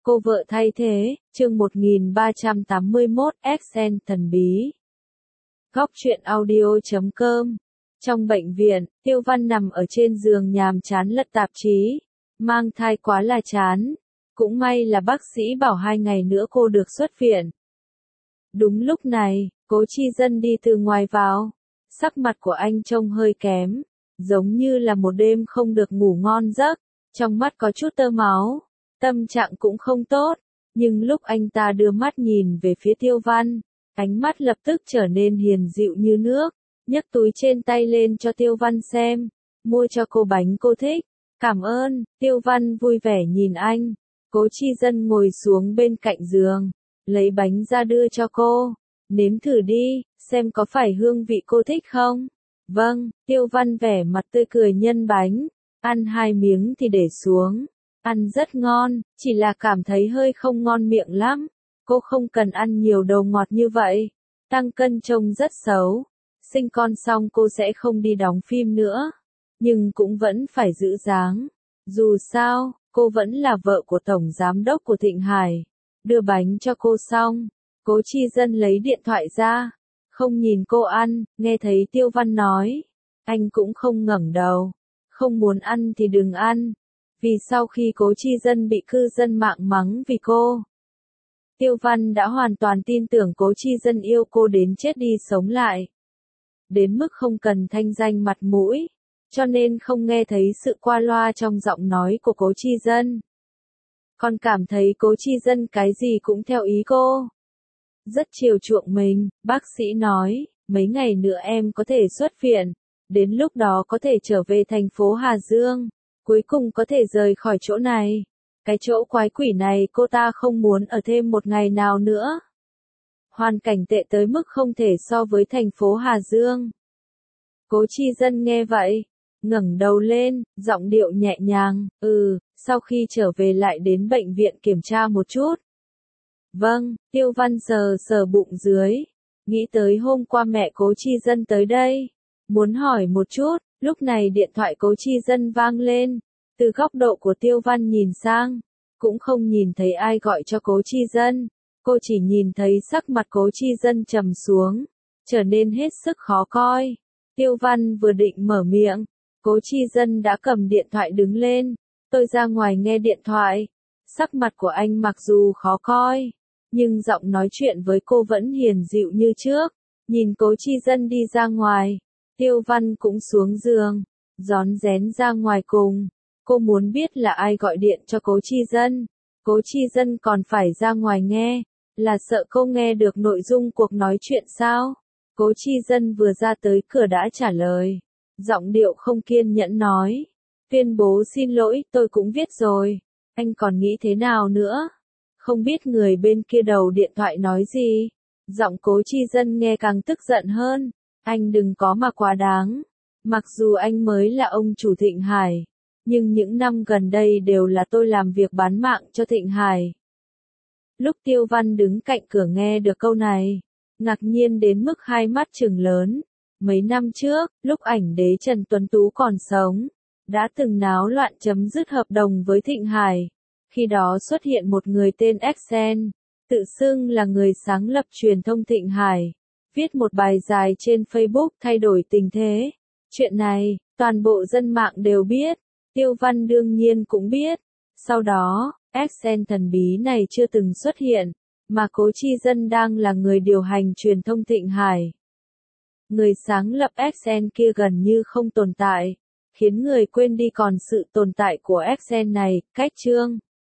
Cô vợ thay thế, chương 1381, Accent thần bí. Góc truyện audio.com. Trong bệnh viện, Tiêu Văn nằm ở trên giường nhàm chán lật tạp chí. Mang thai quá là chán. Cũng may là bác sĩ bảo 2 ngày nữa cô được xuất viện. Đúng lúc này, Cố Chi Dân đi từ ngoài vào. Sắc mặt của anh trông hơi kém, giống như là một đêm không được ngủ ngon giấc, trong mắt có chút tơ máu. Tâm trạng cũng không tốt, nhưng lúc anh ta đưa mắt nhìn về phía Tiêu Văn, ánh mắt lập tức trở nên hiền dịu như nước, nhấc túi trên tay lên cho Tiêu Văn xem, mua cho cô bánh cô thích. Cảm ơn, Tiêu Văn vui vẻ nhìn anh. Cố Chi Dân ngồi xuống bên cạnh giường, lấy bánh ra đưa cho cô. Nếm thử đi, xem có phải hương vị cô thích không? Vâng, Tiêu Văn vẻ mặt tươi cười nhân bánh, ăn 2 miếng thì để xuống. Ăn rất ngon, chỉ là cảm thấy hơi không ngon miệng lắm. Cô không cần ăn nhiều đồ ngọt như vậy. Tăng cân trông rất xấu. Sinh con xong cô sẽ không đi đóng phim nữa. Nhưng cũng vẫn phải giữ dáng. Dù sao, cô vẫn là vợ của Tổng Giám đốc của Thịnh Hải. Đưa bánh cho cô xong, Cố Chi Dân lấy điện thoại ra. Không nhìn cô ăn, nghe thấy Tiêu Văn nói. Anh cũng không ngẩng đầu. Không muốn ăn thì đừng ăn. Vì sau khi Cố Chi Dân bị cư dân mạng mắng vì cô, Tiêu Văn đã hoàn toàn tin tưởng Cố Chi Dân yêu cô đến chết đi sống lại. Đến mức không cần thanh danh mặt mũi, cho nên không nghe thấy sự qua loa trong giọng nói của Cố Chi Dân. Còn cảm thấy Cố Chi Dân cái gì cũng theo ý cô. Rất chiều chuộng mình, bác sĩ nói, mấy ngày nữa em có thể xuất viện, đến lúc đó có thể trở về thành phố Hà Dương. Cuối cùng có thể rời khỏi chỗ này. Cái chỗ quái quỷ này cô ta không muốn ở thêm một ngày nào nữa. Hoàn cảnh tệ tới mức không thể so với thành phố Hà Dương. Cố Chi Dân nghe vậy, ngẩng đầu lên, giọng điệu nhẹ nhàng, sau khi trở về lại đến bệnh viện kiểm tra một chút. Vâng, Tiêu Văn sờ sờ bụng dưới, nghĩ tới hôm qua mẹ Cố Chi Dân tới đây, muốn hỏi một chút. Lúc này điện thoại Cố Chi Dân vang lên, từ góc độ của Tiêu Văn nhìn sang, cũng không nhìn thấy ai gọi cho Cố Chi Dân, cô chỉ nhìn thấy sắc mặt Cố Chi Dân trầm xuống, trở nên hết sức khó coi. Tiêu Văn vừa định mở miệng, Cố Chi Dân đã cầm điện thoại đứng lên, tôi ra ngoài nghe điện thoại. Sắc mặt của anh mặc dù khó coi, nhưng giọng nói chuyện với cô vẫn hiền dịu như trước. Nhìn Cố Chi Dân đi ra ngoài, Tiêu Văn cũng xuống giường, rón rén ra ngoài cùng. Cô muốn biết là ai gọi điện cho Cố Chi Dân. Cố Chi Dân còn phải ra ngoài nghe, là sợ cô nghe được nội dung cuộc nói chuyện sao? Cố Chi Dân vừa ra tới cửa đã trả lời. Giọng điệu không kiên nhẫn nói. Tuyên bố xin lỗi, tôi cũng viết rồi. Anh còn nghĩ thế nào nữa? Không biết người bên kia đầu điện thoại nói gì? Giọng Cố Chi Dân nghe càng tức giận hơn. Anh đừng có mà quá đáng. Mặc dù anh mới là ông chủ Thịnh Hải, nhưng những năm gần đây đều là tôi làm việc bán mạng cho Thịnh Hải. Lúc Tiêu Văn đứng cạnh cửa nghe được câu này, ngạc nhiên đến mức hai mắt trừng lớn. Mấy năm trước, lúc ảnh đế Trần Tuấn Tú còn sống, đã từng náo loạn chấm dứt hợp đồng với Thịnh Hải. Khi đó xuất hiện một người tên Accent, tự xưng là người sáng lập truyền thông Thịnh Hải, viết một bài dài trên Facebook thay đổi tình thế. Chuyện này, toàn bộ dân mạng đều biết, Tiêu Văn đương nhiên cũng biết. Sau đó, Accent thần bí này chưa từng xuất hiện, mà Cố Chi Dân đang là người điều hành truyền thông Thịnh Hải. Người sáng lập Accent kia gần như không tồn tại, khiến người quên đi còn sự tồn tại của Accent này. Cách chương